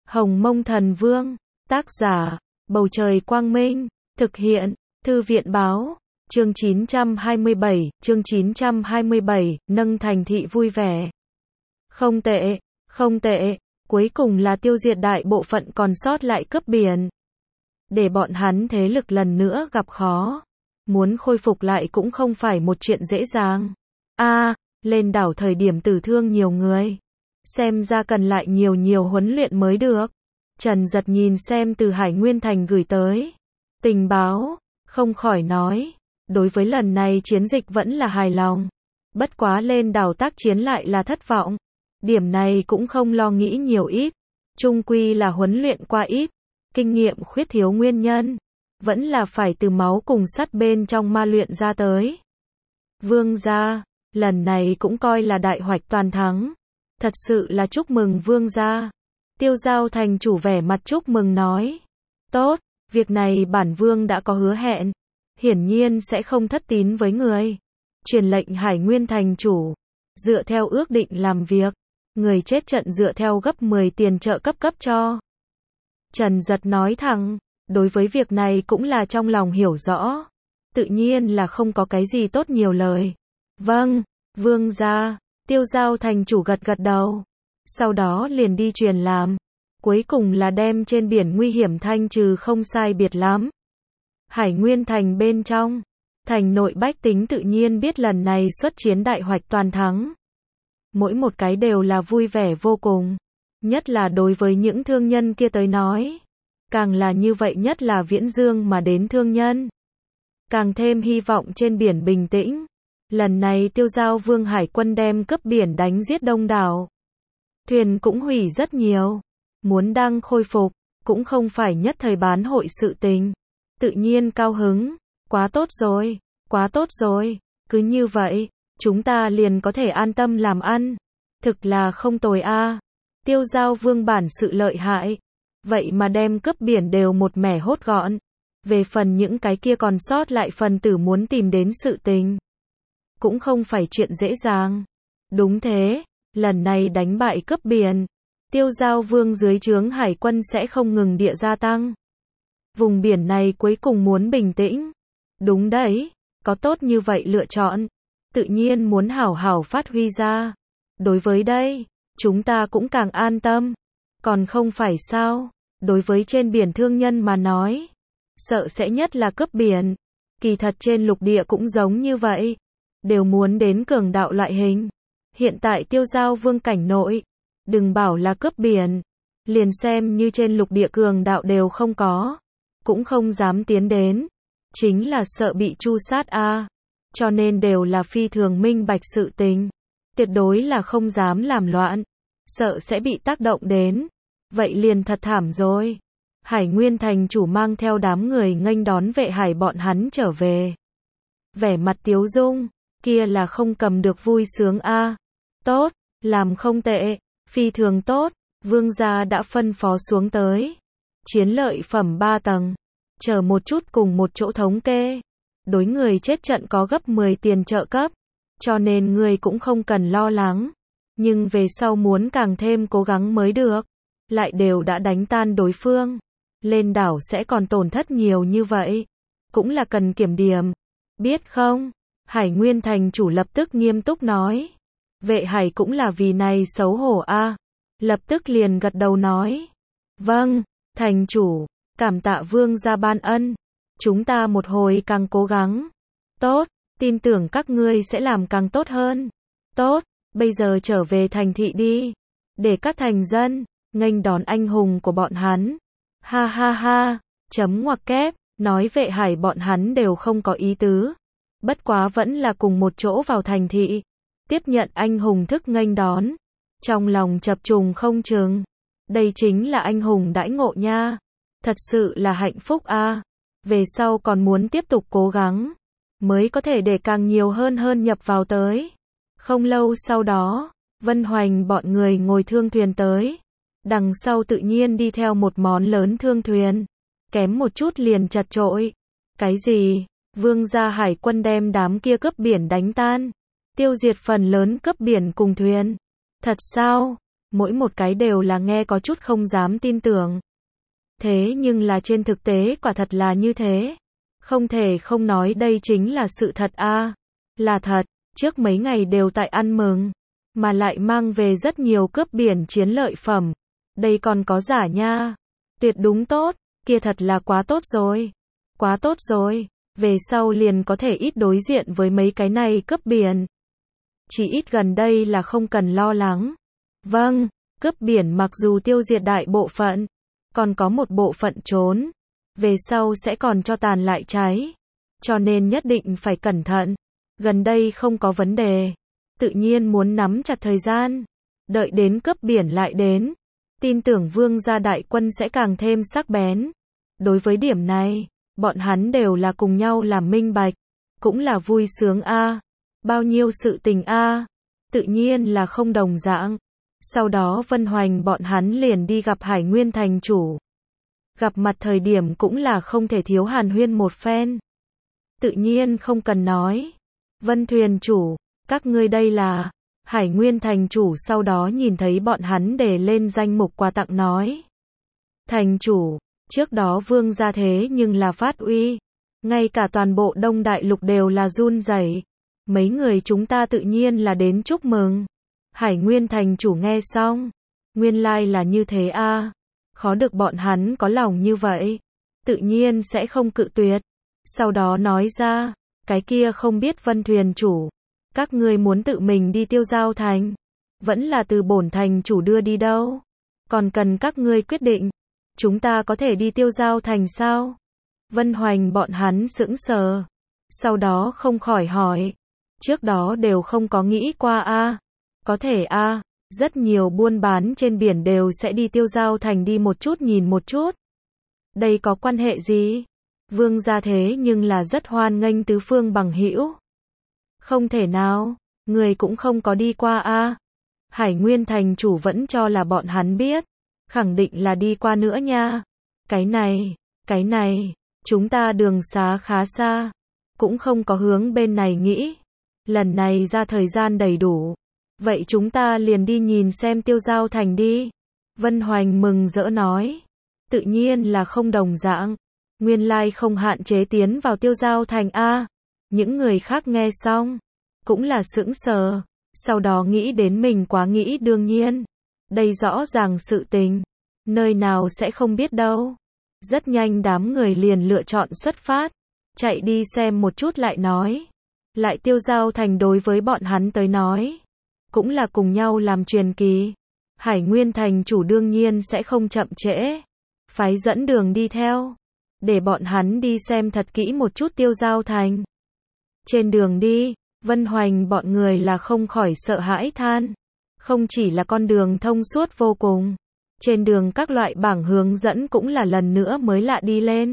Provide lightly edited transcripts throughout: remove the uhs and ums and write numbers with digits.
Hồng Mông Thần Vương, tác giả, Bầu Trời Quang Minh, thực hiện, Thư viện Báo, chương 927, nâng thành thị vui vẻ. Không tệ, cuối cùng là tiêu diệt đại bộ phận còn sót lại cướp biển. Để bọn hắn thế lực lần nữa gặp khó. Muốn khôi phục lại cũng không phải một chuyện dễ dàng. Lên đảo thời điểm tử thương nhiều người. Xem ra cần lại nhiều huấn luyện mới được. Trần Giật nhìn xem từ Hải Nguyên Thành gửi tới tình báo, không khỏi nói, đối với lần này chiến dịch vẫn là hài lòng. Bất quá lên đảo tác chiến lại là thất vọng. Điểm này cũng không lo nghĩ nhiều ít. Chung quy là huấn luyện qua ít. Kinh nghiệm khuyết thiếu nguyên nhân. Vẫn là phải từ máu cùng sắt bên trong ma luyện ra tới. Vương gia, lần này cũng coi là đại hoạch toàn thắng. Thật sự là chúc mừng vương gia. Tiêu Giao thành chủ vẻ mặt chúc mừng nói. Tốt, việc này bản vương đã có hứa hẹn. Hiển nhiên sẽ không thất tín với người. Truyền lệnh Hải Nguyên thành chủ. Dựa theo ước định làm việc. Người chết trận dựa theo gấp 10 tiền trợ cấp cho. Trần Giật nói thẳng. Đối với việc này cũng là trong lòng hiểu rõ. Tự nhiên là không có cái gì tốt nhiều lời. Vâng, vương gia. Tiêu Giao thành chủ gật đầu. Sau đó liền đi truyền làm. Cuối cùng là đem trên biển nguy hiểm thanh trừ không sai biệt lắm. Hải Nguyên thành bên trong. Thành nội bách tính tự nhiên biết lần này xuất chiến đại hoạch toàn thắng. Mỗi một cái đều là vui vẻ vô cùng. Nhất là đối với những thương nhân kia tới nói. Càng là như vậy, nhất là Viễn Dương mà đến thương nhân. Càng thêm hy vọng trên biển bình tĩnh. Lần này Tiêu Giao Vương Hải quân đem cướp biển đánh giết đông đảo. Thuyền cũng hủy rất nhiều. Muốn đang khôi phục, cũng không phải nhất thời bán hội sự tình. Tự nhiên cao hứng. Quá tốt rồi. Cứ như vậy, chúng ta liền có thể an tâm làm ăn. Thực là không tồi a. Tiêu Giao Vương bản sự lợi hại. Vậy mà đem cướp biển đều một mẻ hốt gọn. Về phần những cái kia còn sót lại phần tử muốn tìm đến sự tình. Cũng không phải chuyện dễ dàng. Đúng thế, lần này đánh bại cướp biển. Tiêu Giao Vương dưới trướng hải quân sẽ không ngừng địa gia tăng. Vùng biển này cuối cùng muốn bình tĩnh. Đúng đấy, có tốt như vậy lựa chọn. Tự nhiên muốn hảo hảo phát huy ra. Đối với đây, chúng ta cũng càng an tâm. Còn không phải sao, đối với trên biển thương nhân mà nói. Sợ sẽ nhất là cướp biển. Kỳ thật trên lục địa cũng giống như vậy. Đều muốn đến cường đạo loại hình. Hiện tại Tiêu Giao Vương cảnh nội. Đừng bảo là cướp biển. Liền xem như trên lục địa cường đạo đều không có. Cũng không dám tiến đến. Chính là sợ bị tru sát a. Cho nên đều là phi thường minh bạch sự tình. Tuyệt đối là không dám làm loạn. Sợ sẽ bị tác động đến. Vậy liền thật thảm rồi. Hải Nguyên thành chủ mang theo đám người nghênh đón vệ hải bọn hắn trở về. Vẻ mặt tiếu dung. Kia là không cầm được vui sướng a. Tốt, làm không tệ, phi thường tốt, vương gia đã phân phó xuống tới. Chiến lợi phẩm 3 tầng, chờ một chút cùng một chỗ thống kê. Đối người chết trận có gấp 10 tiền trợ cấp, cho nên người cũng không cần lo lắng. Nhưng về sau muốn càng thêm cố gắng mới được. Lại đều đã đánh tan đối phương. Lên đảo sẽ còn tổn thất nhiều như vậy. Cũng là cần kiểm điểm. Biết không? Hải Nguyên thành chủ lập tức nghiêm túc nói. Vệ hải cũng là vì này xấu hổ a. Lập tức liền gật đầu nói. Vâng, thành chủ, cảm tạ vương gia ban ân. Chúng ta một hồi càng cố gắng. Tốt, tin tưởng các ngươi sẽ làm càng tốt hơn. Tốt, bây giờ trở về thành thị đi. Để các thành dân nghênh đón anh hùng của bọn hắn. Ha ha ha, chấm ngoặc kép, nói vệ hải bọn hắn đều không có ý tứ. Bất quá vẫn là cùng một chỗ vào thành thị. Tiếp nhận anh hùng thức nghênh đón. Trong lòng chập trùng không chừng. Đây chính là anh hùng đãi ngộ nha. Thật sự là hạnh phúc a. Về sau còn muốn tiếp tục cố gắng. Mới có thể để càng nhiều hơn nhập vào tới. Không lâu sau đó, Vân Hoành bọn người ngồi thương thuyền tới. Đằng sau tự nhiên đi theo một món lớn thương thuyền. Kém một chút liền chật trội. Cái gì? Vương gia hải quân đem đám kia cướp biển đánh tan. Tiêu diệt phần lớn cướp biển cùng thuyền. Thật sao? mỗi một cái đều là nghe có chút không dám tin tưởng. Thế nhưng là trên thực tế quả thật là như thế. Không thể không nói đây chính là sự thật a. Là thật, trước mấy ngày đều tại ăn mừng, mà lại mang về rất nhiều cướp biển chiến lợi phẩm. Đây còn có giả nha. Tuyệt đúng tốt, kia thật là quá tốt rồi. Quá tốt rồi, về sau liền có thể ít đối diện với mấy cái này cướp biển. Chỉ ít gần đây là không cần lo lắng. Vâng, cướp biển mặc dù tiêu diệt đại bộ phận, còn có một bộ phận trốn. Về sau sẽ còn cho tàn lại cháy. Cho nên nhất định phải cẩn thận. Gần đây không có vấn đề. Tự nhiên muốn nắm chặt thời gian. Đợi đến cướp biển lại đến. Tin tưởng vương gia đại quân sẽ càng thêm sắc bén. Đối với điểm này, bọn hắn đều là cùng nhau làm minh bạch. Cũng là vui sướng a. Bao nhiêu sự tình a. Tự nhiên là không đồng dạng. Sau đó Vân Hoành bọn hắn liền đi gặp Hải Nguyên thành chủ. Gặp mặt thời điểm cũng là không thể thiếu hàn huyên một phen. Tự nhiên không cần nói. Vân thuyền chủ, các ngươi đây là... Hải Nguyên thành chủ sau đó nhìn thấy bọn hắn để lên danh mục quà tặng nói. Thành chủ, trước đó vương gia thế nhưng là phát uy. Ngay cả toàn bộ Đông Đại Lục đều là run rẩy. Mấy người chúng ta tự nhiên là đến chúc mừng. Hải Nguyên thành chủ nghe xong. Nguyên lai là như thế a. Khó được bọn hắn có lòng như vậy. Tự nhiên sẽ không cự tuyệt. Sau đó nói ra, cái kia không biết Vân thuyền chủ. Các ngươi muốn tự mình đi Tiêu Giao thành. Vẫn là từ bổn thành chủ đưa đi đâu. Còn cần các ngươi quyết định. Chúng ta có thể đi Tiêu Giao thành sao? Vân Hoành bọn hắn sững sờ. Sau đó không khỏi hỏi. Trước đó đều không có nghĩ qua a. Có thể a. Rất nhiều buôn bán trên biển đều sẽ đi Tiêu Giao thành đi một chút nhìn một chút. Đây có quan hệ gì? Vương gia thế nhưng là rất hoan nghênh tứ phương bằng hữu. Không thể nào, người cũng không có đi qua a. Hải Nguyên thành chủ vẫn cho là bọn hắn biết, khẳng định là đi qua nữa nha. Cái này, chúng ta đường xá khá xa, cũng không có hướng bên này nghĩ. Lần này ra thời gian đầy đủ, vậy chúng ta liền đi nhìn xem Tiêu Giao thành đi. Vân Hoành mừng rỡ nói, tự nhiên là không đồng dạng, nguyên lai không hạn chế tiến vào Tiêu Giao thành a. Những người khác nghe xong, cũng là sững sờ, sau đó nghĩ đến mình quá nghĩ đương nhiên. Đây rõ ràng sự tình, nơi nào sẽ không biết đâu. Rất nhanh đám người liền lựa chọn xuất phát, chạy đi xem một chút lại nói. Lại Tiêu Giao thành đối với bọn hắn tới nói, cũng là cùng nhau làm truyền kỳ. Hải Nguyên thành chủ đương nhiên sẽ không chậm trễ, phái dẫn đường đi theo, để bọn hắn đi xem thật kỹ một chút Tiêu Giao thành. Trên đường đi, Vân Hoành bọn người là không khỏi sợ hãi than. Không chỉ là con đường thông suốt vô cùng, trên đường các loại bảng hướng dẫn cũng là lần nữa mới lạ đi lên.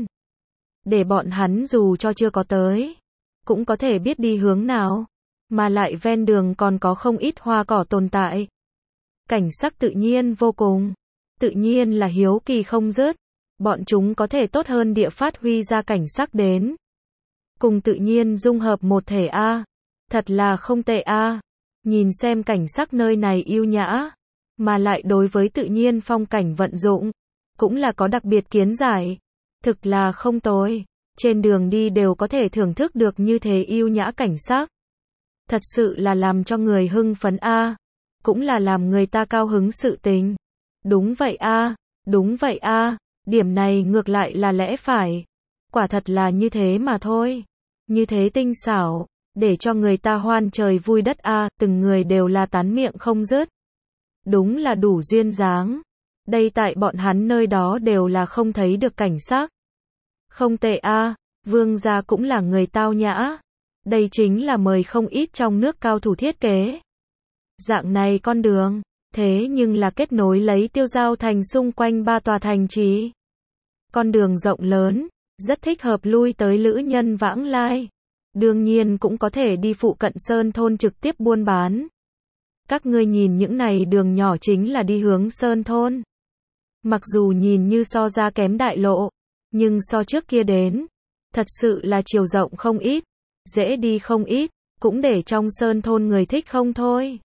Để bọn hắn dù cho chưa có tới, cũng có thể biết đi hướng nào. Mà lại ven đường còn có không ít hoa cỏ tồn tại. Cảnh sắc tự nhiên vô cùng. Tự nhiên là hiếu kỳ không dứt. Bọn chúng có thể tốt hơn địa phát huy ra cảnh sắc đến. Cùng tự nhiên dung hợp một thể a. Thật là không tệ a. Nhìn xem cảnh sắc nơi này yêu nhã, mà lại đối với tự nhiên phong cảnh vận dụng, cũng là có đặc biệt kiến giải. Thực là không tồi. Trên đường đi đều có thể thưởng thức được như thế yêu nhã cảnh sắc. Thật sự là làm cho người hưng phấn a. Cũng là làm người ta cao hứng sự tình. Đúng vậy a. Đúng vậy a. Điểm này ngược lại là lẽ phải. Quả thật là như thế mà thôi. Như thế tinh xảo, để cho người ta hoan trời vui đất a. Từng người đều là tán miệng không dứt. Đúng là đủ duyên dáng. Đây tại bọn hắn nơi đó đều là không thấy được cảnh sắc. Không tệ a. Vương gia cũng là người tao nhã. Đây chính là mời không ít trong nước cao thủ thiết kế. Dạng này con đường, thế nhưng là kết nối lấy Tiêu Giao thành xung quanh 3 tòa thành trì. Con đường rộng lớn, rất thích hợp lui tới lữ nhân vãng lai. Đương nhiên cũng có thể đi phụ cận Sơn thôn trực tiếp buôn bán. Các ngươi nhìn những này đường nhỏ chính là đi hướng Sơn thôn. Mặc dù nhìn như so ra kém đại lộ, nhưng so trước kia đến, thật sự là chiều rộng không ít, dễ đi không ít, cũng để trong Sơn thôn người thích không thôi.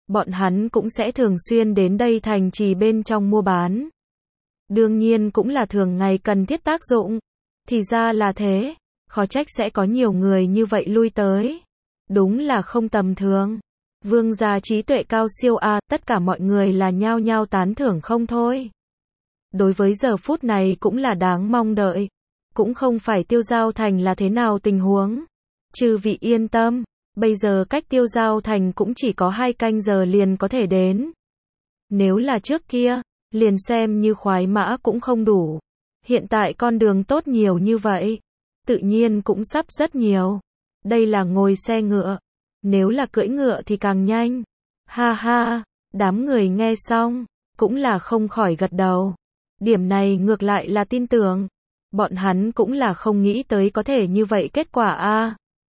bọn hắn cũng sẽ thường xuyên đến đây thành trì bên trong mua bán. Đương nhiên cũng là thường ngày cần thiết tác dụng. Thì ra là thế, khó trách sẽ có nhiều người như vậy lui tới. Đúng là không tầm thường. Vương gia trí tuệ cao siêu a, tất cả mọi người là nhao nhao tán thưởng không thôi. Đối với giờ phút này cũng là đáng mong đợi. Cũng không phải Tiêu Giao Thành là thế nào tình huống. Chư vị yên tâm, bây giờ cách Tiêu Giao Thành cũng chỉ có 2 canh giờ liền có thể đến. Nếu là trước kia, liền xem như khoái mã cũng không đủ. Hiện tại con đường tốt nhiều như vậy, tự nhiên cũng sắp rất nhiều. Đây là ngồi xe ngựa, nếu là cưỡi ngựa thì càng nhanh. Ha ha, đám người nghe xong, cũng là không khỏi gật đầu. Điểm này ngược lại là tin tưởng. Bọn hắn cũng là không nghĩ tới có thể như vậy kết quả a.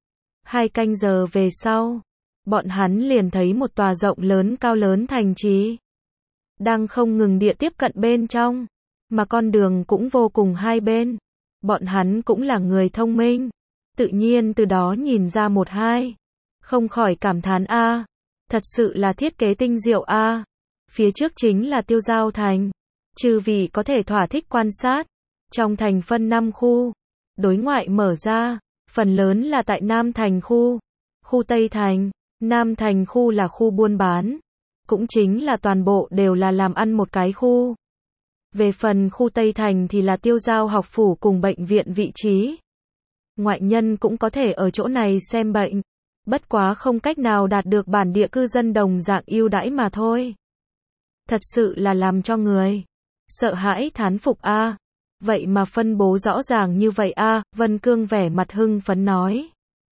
2 canh giờ về sau, bọn hắn liền thấy một tòa rộng lớn cao lớn thành trì. Đang không ngừng địa tiếp cận bên trong, mà con đường cũng vô cùng hai bên. Bọn hắn cũng là người thông minh, tự nhiên từ đó nhìn ra một hai. Không khỏi cảm thán a, thật sự là thiết kế tinh diệu a. Phía trước chính là Tiêu Giao Thành. Chư vị có thể thỏa thích quan sát. Trong thành phân 5 khu, đối ngoại mở ra, phần lớn là tại Nam Thành khu, khu Tây Thành. Nam Thành khu là khu buôn bán, cũng chính là toàn bộ đều là làm ăn một cái khu. Về phần khu Tây Thành thì là Tiêu Giao học phủ cùng bệnh viện vị trí. Ngoại nhân cũng có thể ở chỗ này xem bệnh, bất quá không cách nào đạt được bản địa cư dân đồng dạng ưu đãi mà thôi. Thật sự là làm cho người sợ hãi thán phục a. Vậy mà phân bố rõ ràng như vậy a, Vân Cương vẻ mặt hưng phấn nói.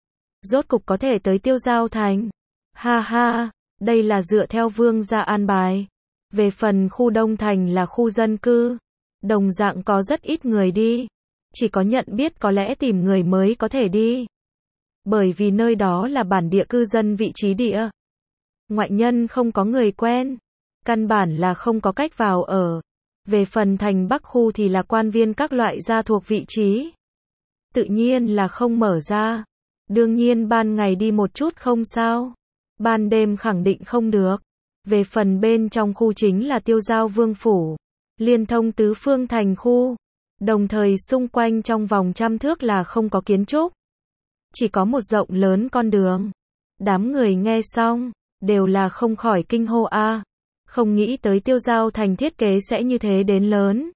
Rốt cục có thể tới Tiêu Giao Thành. Ha ha, đây là dựa theo vương gia an bài. Về phần khu Đông Thành là khu dân cư, đồng dạng có rất ít người đi. Chỉ có nhận biết có lẽ tìm người mới có thể đi. Bởi vì nơi đó là bản địa cư dân vị trí địa. Ngoại nhân không có người quen, căn bản là không có cách vào ở. Về phần thành Bắc khu thì là quan viên các loại gia thuộc vị trí. Tự nhiên là không mở ra. Đương nhiên ban ngày đi một chút không sao. Ban đêm khẳng định không được. Về phần bên trong khu chính là Tiêu Giao Vương Phủ. Liên thông tứ phương thành khu. Đồng thời xung quanh trong vòng 100 thước là không có kiến trúc. Chỉ có một rộng lớn con đường. Đám người nghe xong, đều là không khỏi kinh hô a. Không nghĩ tới Tiêu Giao Thành thiết kế sẽ như thế đến lớn.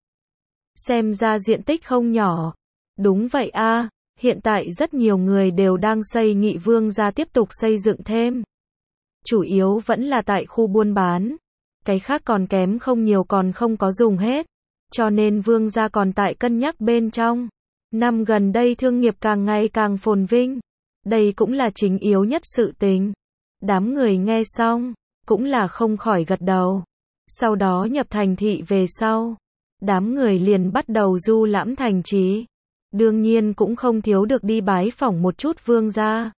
Xem ra diện tích không nhỏ. Đúng vậy a, hiện tại rất nhiều người đều đang xây Nghị Vương gia tiếp tục xây dựng thêm. Chủ yếu vẫn là tại khu buôn bán. Cái khác còn kém không nhiều, còn không có dùng hết. Cho nên Vương gia còn tại cân nhắc bên trong. Năm gần đây thương nghiệp càng ngày càng phồn vinh. Đây cũng là chính yếu nhất sự tình. Đám người nghe xong, cũng là không khỏi gật đầu. Sau đó nhập thành thị về sau, đám người liền bắt đầu du lãm thành trì. Đương nhiên cũng không thiếu được đi bái phỏng một chút vương gia.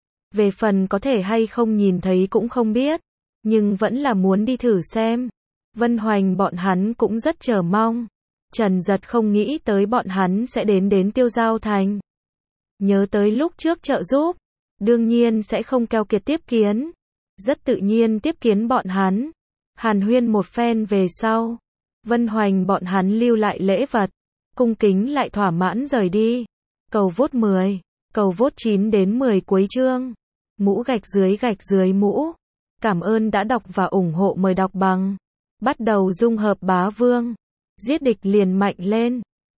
Về phần có thể hay không nhìn thấy cũng không biết, nhưng vẫn là muốn đi thử xem. Vân Hoành bọn hắn cũng rất chờ mong. Trần Giật không nghĩ tới bọn hắn sẽ đến Tiêu Giao Thành. Nhớ tới lúc trước trợ giúp, đương nhiên sẽ không keo kiệt tiếp kiến. Rất tự nhiên tiếp kiến bọn hắn. Hàn huyên một phen về sau, Vân Hoành bọn hắn lưu lại lễ vật, cung kính lại thỏa mãn rời đi. Cầu vote 10, cầu vote 9 đến 10 cuối chương. Mũ gạch dưới mũ. Cảm ơn đã đọc và ủng hộ, mời đọc bằng. Bắt đầu dung hợp bá vương. Giết địch liền mạnh lên.